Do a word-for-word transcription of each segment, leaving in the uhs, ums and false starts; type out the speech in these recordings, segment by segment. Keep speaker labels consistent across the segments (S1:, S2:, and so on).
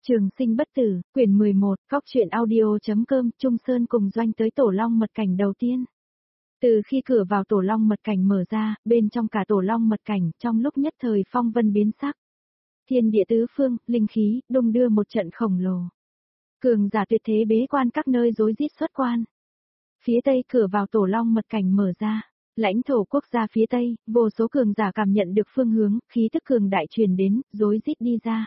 S1: Trường sinh bất tử, quyển mười một, Cóc truyện audio.com, Trung Sơn cùng Doanh tới Tổ Long mật cảnh đầu tiên. Từ khi cửa vào Tổ Long mật cảnh mở ra, bên trong cả Tổ Long mật cảnh, trong lúc nhất thời phong vân biến sắc. Thiên địa tứ phương, linh khí, đung đưa một trận khổng lồ. Cường giả tuyệt thế bế quan các nơi rối rít xuất quan. Phía tây cửa vào Tổ Long mật cảnh mở ra, lãnh thổ quốc gia phía tây, vô số cường giả cảm nhận được phương hướng, khí tức cường đại truyền đến, rối rít đi ra.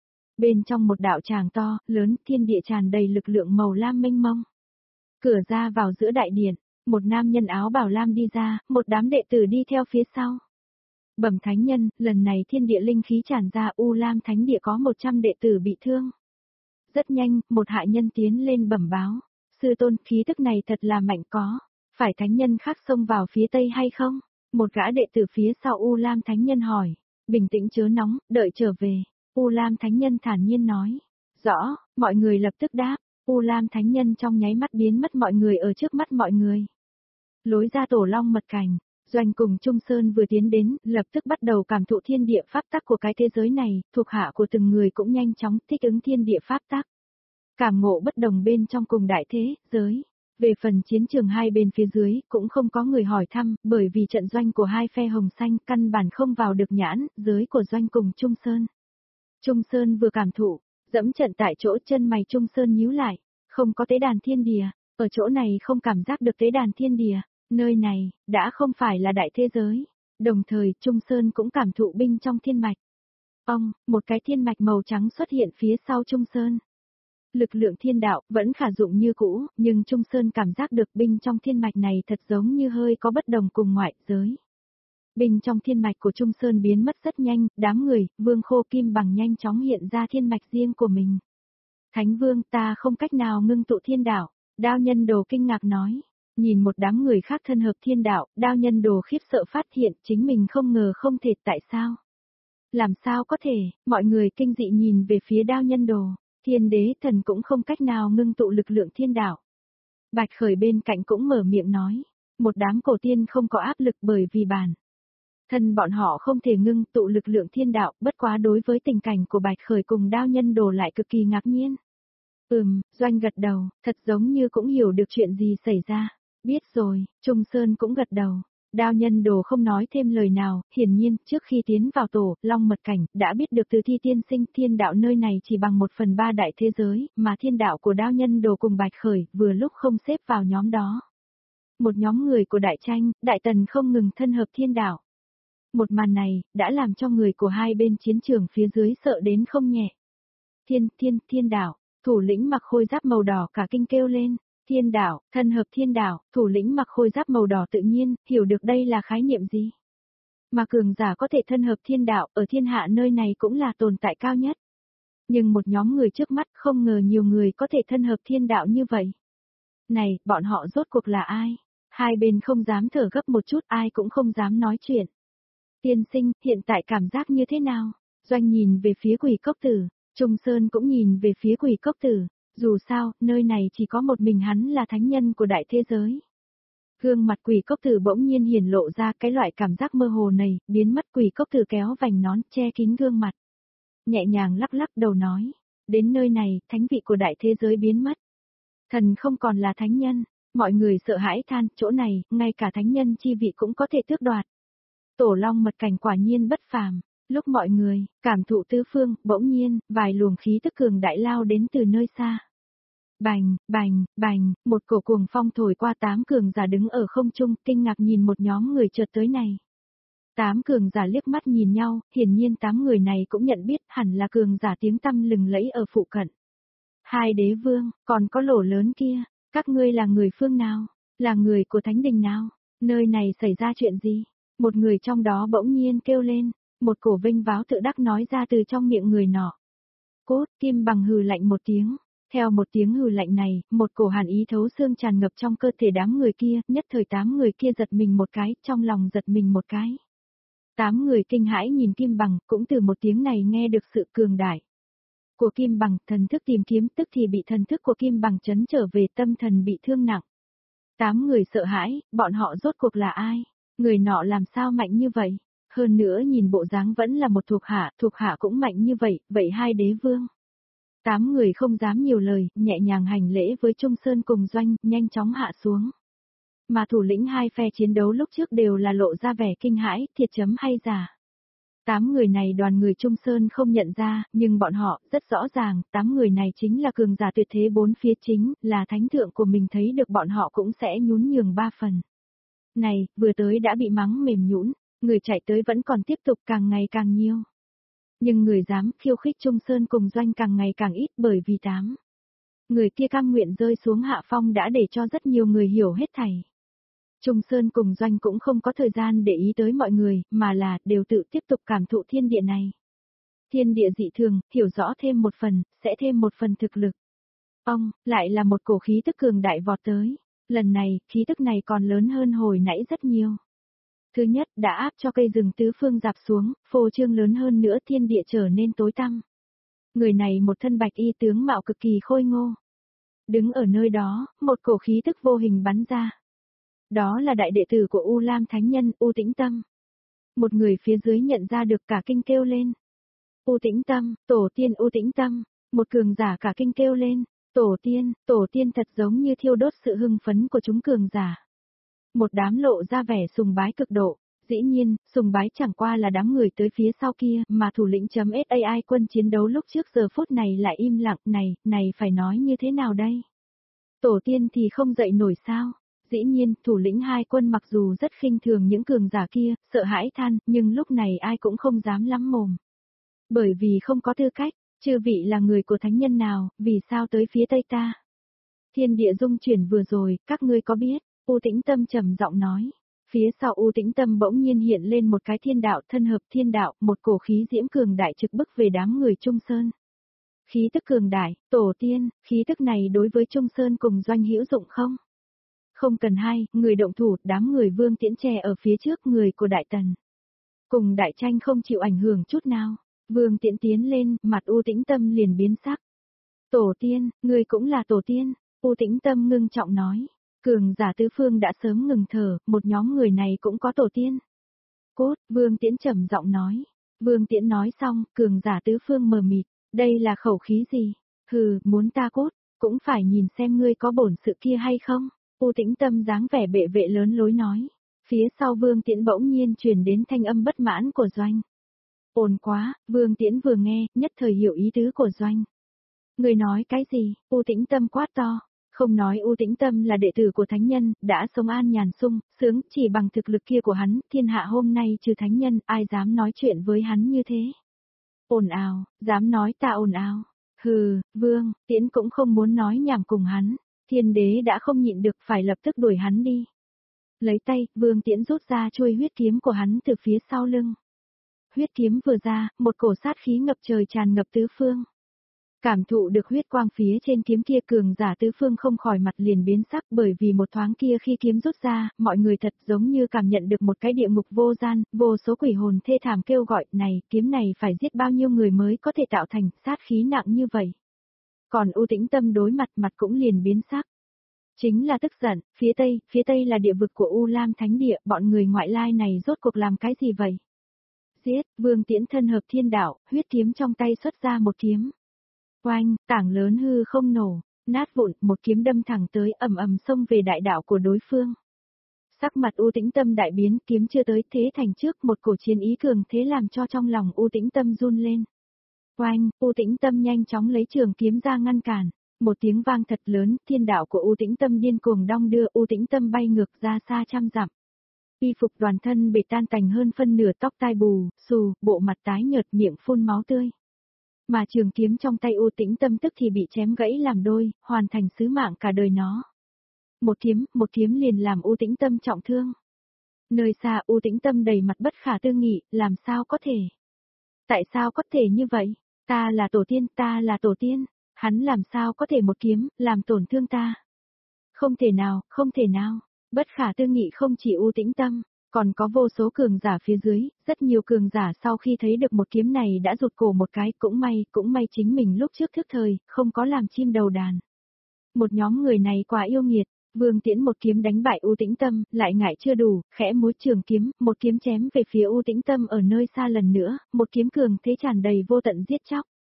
S1: Bên trong một đạo tràng to, lớn, thiên địa tràn đầy lực lượng màu lam mênh mông. Cửa ra vào giữa đại điện, một nam nhân áo bào lam đi ra, một đám đệ tử đi theo phía sau. Bẩm thánh nhân, lần này thiên địa linh khí tràn ra, U Lam thánh địa có một trăm đệ tử bị thương. Rất nhanh, một hạ nhân tiến lên bẩm báo, sư tôn, khí tức này thật là mạnh có, phải thánh nhân khác xông vào phía tây hay không? Một gã đệ tử phía sau U Lam thánh nhân hỏi, bình tĩnh chớ nóng, đợi trở về. U Lam thánh nhân thản nhiên nói, rõ, mọi người lập tức đáp, U Lam thánh nhân trong nháy mắt biến mất mọi người ở trước mắt mọi người. Lối ra Tổ Long mật cảnh, Doanh cùng Trung Sơn vừa tiến đến, lập tức bắt đầu cảm thụ thiên địa pháp tắc của cái thế giới này, thuộc hạ của từng người cũng nhanh chóng thích ứng thiên địa pháp tắc. Cảm ngộ bất đồng bên trong cùng đại thế, giới. Về phần chiến trường hai bên phía dưới, cũng không có người hỏi thăm, bởi vì trận doanh của hai phe hồng xanh căn bản không vào được nhãn, giới của Doanh cùng Trung Sơn. Trung Sơn vừa cảm thụ, dẫm trận tại chỗ, chân mày Trung Sơn nhíu lại, không có tế đàn thiên địa, ở chỗ này không cảm giác được tế đàn thiên địa, nơi này, đã không phải là đại thế giới. Đồng thời, Trung Sơn cũng cảm thụ binh trong thiên mạch. Ông, một cái thiên mạch màu trắng xuất hiện phía sau Trung Sơn. Lực lượng thiên đạo vẫn khả dụng như cũ, nhưng Trung Sơn cảm giác được binh trong thiên mạch này thật giống như hơi có bất đồng cùng ngoại giới. Binh trong thiên mạch của Trung Sơn biến mất rất nhanh, đám người, Vương Khô Kim Bằng nhanh chóng hiện ra thiên mạch riêng của mình. Thánh Vương, ta không cách nào ngưng tụ thiên đạo, Đao Nhân Đồ kinh ngạc nói. Nhìn một đám người khác thân hợp thiên đạo, Đao Nhân Đồ khiếp sợ phát hiện chính mình không ngờ không thể, tại sao? Làm sao có thể, mọi người kinh dị nhìn về phía Đao Nhân Đồ, thiên đế thần cũng không cách nào ngưng tụ lực lượng thiên đạo. Bạch Khởi bên cạnh cũng mở miệng nói, một đám cổ tiên không có áp lực bởi vì bản thân bọn họ không thể ngưng tụ lực lượng thiên đạo, bất quá đối với tình cảnh của Bạch Khởi cùng Đao Nhân Đồ lại cực kỳ ngạc nhiên. Ừm, Doanh gật đầu, thật giống như cũng hiểu được chuyện gì xảy ra. Biết rồi, Trung Sơn cũng gật đầu. Đao Nhân Đồ không nói thêm lời nào, hiển nhiên, trước khi tiến vào Tổ Long mật cảnh, đã biết được từ Thi tiên sinh thiên đạo nơi này chỉ bằng một phần ba đại thế giới, mà thiên đạo của Đao Nhân Đồ cùng Bạch Khởi vừa lúc không xếp vào nhóm đó. Một nhóm người của Đại Tranh, Đại Tần không ngừng thân hợp thiên đạo. Một màn này, đã làm cho người của hai bên chiến trường phía dưới sợ đến không nhẹ. Thiên, thiên, thiên đạo, thủ lĩnh mặc khôi giáp màu đỏ cả kinh kêu lên. Thiên đạo, thân hợp thiên đạo, thủ lĩnh mặc khôi giáp màu đỏ tự nhiên, hiểu được đây là khái niệm gì. Mà cường giả có thể thân hợp thiên đạo, ở thiên hạ nơi này cũng là tồn tại cao nhất. Nhưng một nhóm người trước mắt không ngờ nhiều người có thể thân hợp thiên đạo như vậy. Này, bọn họ rốt cuộc là ai? Hai bên không dám thở gấp một chút, ai cũng không dám nói chuyện. Tiên sinh, hiện tại cảm giác như thế nào? Doanh nhìn về phía Quỷ Cốc Tử, Trung Sơn cũng nhìn về phía Quỷ Cốc Tử. Dù sao, nơi này chỉ có một mình hắn là thánh nhân của đại thế giới. Gương mặt Quỷ Cốc Tử bỗng nhiên hiển lộ ra cái loại cảm giác mơ hồ này, biến mất. Quỷ Cốc Tử kéo vành nón che kín gương mặt. Nhẹ nhàng lắc lắc đầu nói, đến nơi này, thánh vị của đại thế giới biến mất. Thần không còn là thánh nhân, mọi người sợ hãi than, chỗ này, ngay cả thánh nhân chi vị cũng có thể tước đoạt. Tổ Long mật cảnh quả nhiên bất phàm. Lúc mọi người cảm thụ tứ phương, bỗng nhiên, vài luồng khí tức cường đại lao đến từ nơi xa. Bành, bành, bành, một cổ cuồng phong thổi qua, tám cường giả đứng ở không trung, kinh ngạc nhìn một nhóm người chợt tới này. Tám cường giả liếc mắt nhìn nhau, hiển nhiên tám người này cũng nhận biết hẳn là cường giả tiếng tăm lừng lẫy ở phụ cận. Hai đế vương, còn có lỗ lớn kia, các ngươi là người phương nào? Là người của thánh đình nào? Nơi này xảy ra chuyện gì? Một người trong đó bỗng nhiên kêu lên, một cổ vinh váo tự đắc nói ra từ trong miệng người nọ. Cốt, Kim Bằng hừ lạnh một tiếng. Theo một tiếng hừ lạnh này, một cổ hàn ý thấu xương tràn ngập trong cơ thể đám người kia, nhất thời tám người kia giật mình một cái, trong lòng giật mình một cái. Tám người kinh hãi nhìn Kim Bằng, cũng từ một tiếng này nghe được sự cường đại của Kim Bằng, thần thức tìm kiếm, tức thì bị thần thức của Kim Bằng chấn trở về, tâm thần bị thương nặng. Tám người sợ hãi, bọn họ rốt cuộc là ai? Người nọ làm sao mạnh như vậy? Hơn nữa nhìn bộ dáng vẫn là một thuộc hạ, thuộc hạ cũng mạnh như vậy, vậy hai đế vương. Tám người không dám nhiều lời, nhẹ nhàng hành lễ với Trung Sơn cùng Doanh, nhanh chóng hạ xuống. Mà thủ lĩnh hai phe chiến đấu lúc trước đều là lộ ra vẻ kinh hãi, thiệt chấm hay giả. Tám người này đoàn người Trung Sơn không nhận ra, nhưng bọn họ rất rõ ràng, tám người này chính là cường giả tuyệt thế bốn phía chính, là thánh thượng của mình, thấy được bọn họ cũng sẽ nhún nhường ba phần. Này, vừa tới đã bị mắng mềm nhũn, người chạy tới vẫn còn tiếp tục càng ngày càng nhiều. Nhưng người dám khiêu khích Trung Sơn cùng Doanh càng ngày càng ít, bởi vì tám người kia cam nguyện rơi xuống hạ phong đã để cho rất nhiều người hiểu hết thảy. Trung Sơn cùng Doanh cũng không có thời gian để ý tới mọi người, mà là đều tự tiếp tục cảm thụ thiên địa này. Thiên địa dị thường, hiểu rõ thêm một phần, sẽ thêm một phần thực lực. Ông, lại là một cổ khí tức cường đại vọt tới. Lần này, khí tức này còn lớn hơn hồi nãy rất nhiều. Thứ nhất, đã áp cho cây rừng tứ phương dạp xuống, phô trương lớn hơn nữa, thiên địa trở nên tối tăm. Người này một thân bạch y, tướng mạo cực kỳ khôi ngô. Đứng ở nơi đó, một cổ khí tức vô hình bắn ra. Đó là đại đệ tử của U Lam Thánh Nhân, U Tĩnh Tâm. Một người phía dưới nhận ra được cả kinh kêu lên. U Tĩnh Tâm, tổ tiên U Tĩnh Tâm, một cường giả cả kinh kêu lên. Tổ tiên, tổ tiên thật giống như thiêu đốt sự hưng phấn của chúng cường giả. Một đám lộ ra vẻ sùng bái cực độ, dĩ nhiên, sùng bái chẳng qua là đám người tới phía sau kia, mà thủ lĩnh chấm .sai quân chiến đấu lúc trước giờ phút này lại im lặng, này, này phải nói như thế nào đây? Tổ tiên thì không dậy nổi sao? Dĩ nhiên, thủ lĩnh hai quân mặc dù rất khinh thường những cường giả kia, sợ hãi than, nhưng lúc này ai cũng không dám lắm mồm. Bởi vì không có tư cách, chư vị là người của thánh nhân nào, vì sao tới phía tây ta? Thiên địa dung chuyển vừa rồi, các ngươi có biết? U Tĩnh Tâm trầm giọng nói. Phía sau U Tĩnh Tâm bỗng nhiên hiện lên một cái thiên đạo, thân hợp thiên đạo, một cổ khí diễm cường đại trực bức về đám người Trung Sơn. Khí tức cường đại, tổ tiên, khí tức này đối với Trung Sơn cùng Doanh hữu dụng không? Không cần hai, người động thủ, đám người Vương Tiễn chè ở phía trước, người của Đại Tần. Cùng Đại Tranh không chịu ảnh hưởng chút nào. Vương Tiễn tiến lên, mặt U Tĩnh Tâm liền biến sắc. Tổ tiên, người cũng là tổ tiên, U Tĩnh Tâm ngưng trọng nói. Cường giả tứ phương đã sớm ngừng thở, một nhóm người này cũng có tổ tiên. Cốt, Vương Tiễn trầm giọng nói. Vương Tiễn nói xong, cường giả tứ phương mờ mịt, đây là khẩu khí gì? Hừ, muốn ta cốt, cũng phải nhìn xem ngươi có bổn sự kia hay không? U Tĩnh Tâm dáng vẻ bệ vệ lớn lối nói. Phía sau Vương Tiễn bỗng nhiên truyền đến thanh âm bất mãn của Doanh. Ồn quá, Vương Tiễn vừa nghe, nhất thời hiểu ý tứ của Doanh. Người nói cái gì? U Tĩnh Tâm quát to. Không nói U Tĩnh Tâm là đệ tử của thánh nhân, đã sống an nhàn sung, sướng, chỉ bằng thực lực kia của hắn, thiên hạ hôm nay trừ thánh nhân, ai dám nói chuyện với hắn như thế? Ồn ào, dám nói ta ồn ào. Hừ, Vương, Tiễn cũng không muốn nói nhảm cùng hắn. Thiên đế đã không nhịn được, phải lập tức đuổi hắn đi. Lấy tay, Vương Tiễn rút ra chuôi huyết kiếm của hắn từ phía sau lưng. Huyết kiếm vừa ra, một cổ sát khí ngập trời tràn ngập tứ phương. Cảm thụ được huyết quang phía trên kiếm kia, cường giả tứ phương không khỏi mặt liền biến sắc, bởi vì một thoáng kia khi kiếm rút ra, mọi người thật giống như cảm nhận được một cái địa ngục vô gian, vô số quỷ hồn thê thảm kêu gọi, này, kiếm này phải giết bao nhiêu người mới có thể tạo thành sát khí nặng như vậy. Còn U Tĩnh Tâm đối mặt mặt cũng liền biến sắc. Chính là tức giận, phía tây, phía tây là địa vực của U Lam Thánh Địa, bọn người ngoại lai này rốt cuộc làm cái gì vậy? Giết, Vương Tiễn thân hợp thiên đạo, huyết kiếm trong tay xuất ra một kiếm. Oanh, tảng lớn hư không nổ, nát vụn, một kiếm đâm thẳng tới, ầm ầm xông về đại đạo của đối phương. Sắc mặt U Tĩnh Tâm đại biến, kiếm chưa tới thế thành trước, một cổ chiến ý cường thế làm cho trong lòng U Tĩnh Tâm run lên. Oanh, U Tĩnh Tâm nhanh chóng lấy trường kiếm ra ngăn cản. Một tiếng vang thật lớn, thiên đạo của U Tĩnh Tâm điên cuồng đong đưa, U Tĩnh Tâm bay ngược ra xa trăm dặm. Y phục toàn thân bị tan tành hơn phân nửa, tóc tai bù, xù, bộ mặt tái nhợt, miệng phun máu tươi. Mà trường kiếm trong tay U Tĩnh Tâm tức thì bị chém gãy làm đôi, hoàn thành sứ mạng cả đời nó. Một kiếm, một kiếm liền làm U Tĩnh Tâm trọng thương. Nơi xa U Tĩnh Tâm đầy mặt bất khả tư nghị, làm sao có thể? Tại sao có thể như vậy? Ta là tổ tiên, ta là tổ tiên. Hắn làm sao có thể một kiếm, làm tổn thương ta? Không thể nào, không thể nào. Bất khả tư nghị không chỉ U Tĩnh Tâm, còn có vô số cường giả phía dưới, rất nhiều cường giả sau khi thấy được một kiếm này đã rụt cổ một cái, cũng may, cũng may chính mình lúc trước thức thời, không có làm chim đầu đàn. Một nhóm người này quá yêu nghiệt, Vương Tiễn một kiếm đánh bại U Tĩnh Tâm, lại ngại chưa đủ, khẽ múa trường kiếm, một kiếm chém về phía U Tĩnh Tâm ở nơi xa lần nữa, một kiếm cường thế tràn đầy vô tận giết chóc.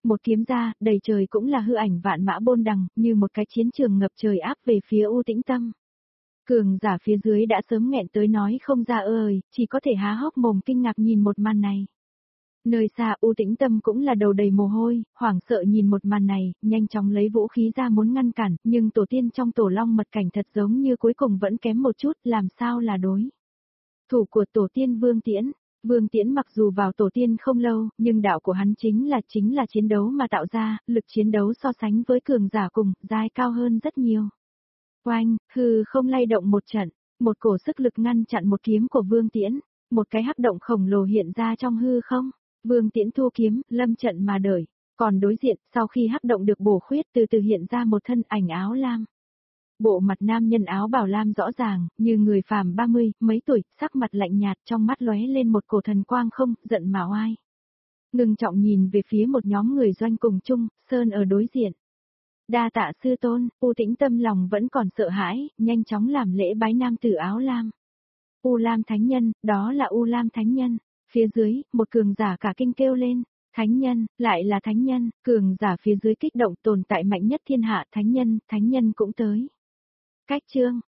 S1: một kiếm ra, đầy trời cũng là hư ảnh vạn mã bôn đằng, như một cái chiến trường ngập trời áp về phía U Tĩnh Tâm. Cường giả phía dưới đã sớm nghẹn tới nói không ra ơi, chỉ có thể há hốc mồm kinh ngạc nhìn một màn này. Nơi xa U Tĩnh Tâm cũng là đầu đầy mồ hôi, hoảng sợ nhìn một màn này, nhanh chóng lấy vũ khí ra muốn ngăn cản, nhưng tổ tiên trong tổ long mật cảnh thật giống như cuối cùng vẫn kém một chút, làm sao là đối. Thủ của tổ tiên Vương Tiễn. Vương Tiễn mặc dù vào tổ tiên không lâu, nhưng đạo của hắn chính là chính là chiến đấu mà tạo ra, lực chiến đấu so sánh với cường giả cùng, giai cao hơn rất nhiều. Oanh, hư không lay động một trận, một cổ sức lực ngăn chặn một kiếm của Vương Tiễn, một cái hắc động khổng lồ hiện ra trong hư không. Vương Tiễn thu kiếm, lâm trận mà đợi. Còn đối diện, sau khi hắc động được bổ khuyết từ từ hiện ra một thân ảnh áo lam. Bộ mặt nam nhân áo bào lam rõ ràng, như người phàm ba mươi, mấy tuổi, sắc mặt lạnh nhạt, trong mắt lóe lên một cổ thần quang không, giận mà oai. Ngưng trọng nhìn về phía một nhóm người doanh cùng chung, Sơn ở đối diện. Đa tạ sư tôn, U Tĩnh Tâm lòng vẫn còn sợ hãi, nhanh chóng làm lễ bái nam tử áo lam. U Lam Thánh Nhân, đó là U Lam Thánh Nhân. Phía dưới, một cường giả cả kinh kêu lên. Thánh Nhân, lại là Thánh Nhân, cường giả phía dưới kích động tồn tại mạnh nhất thiên hạ Thánh Nhân, Thánh Nhân cũng tới. Cách chương.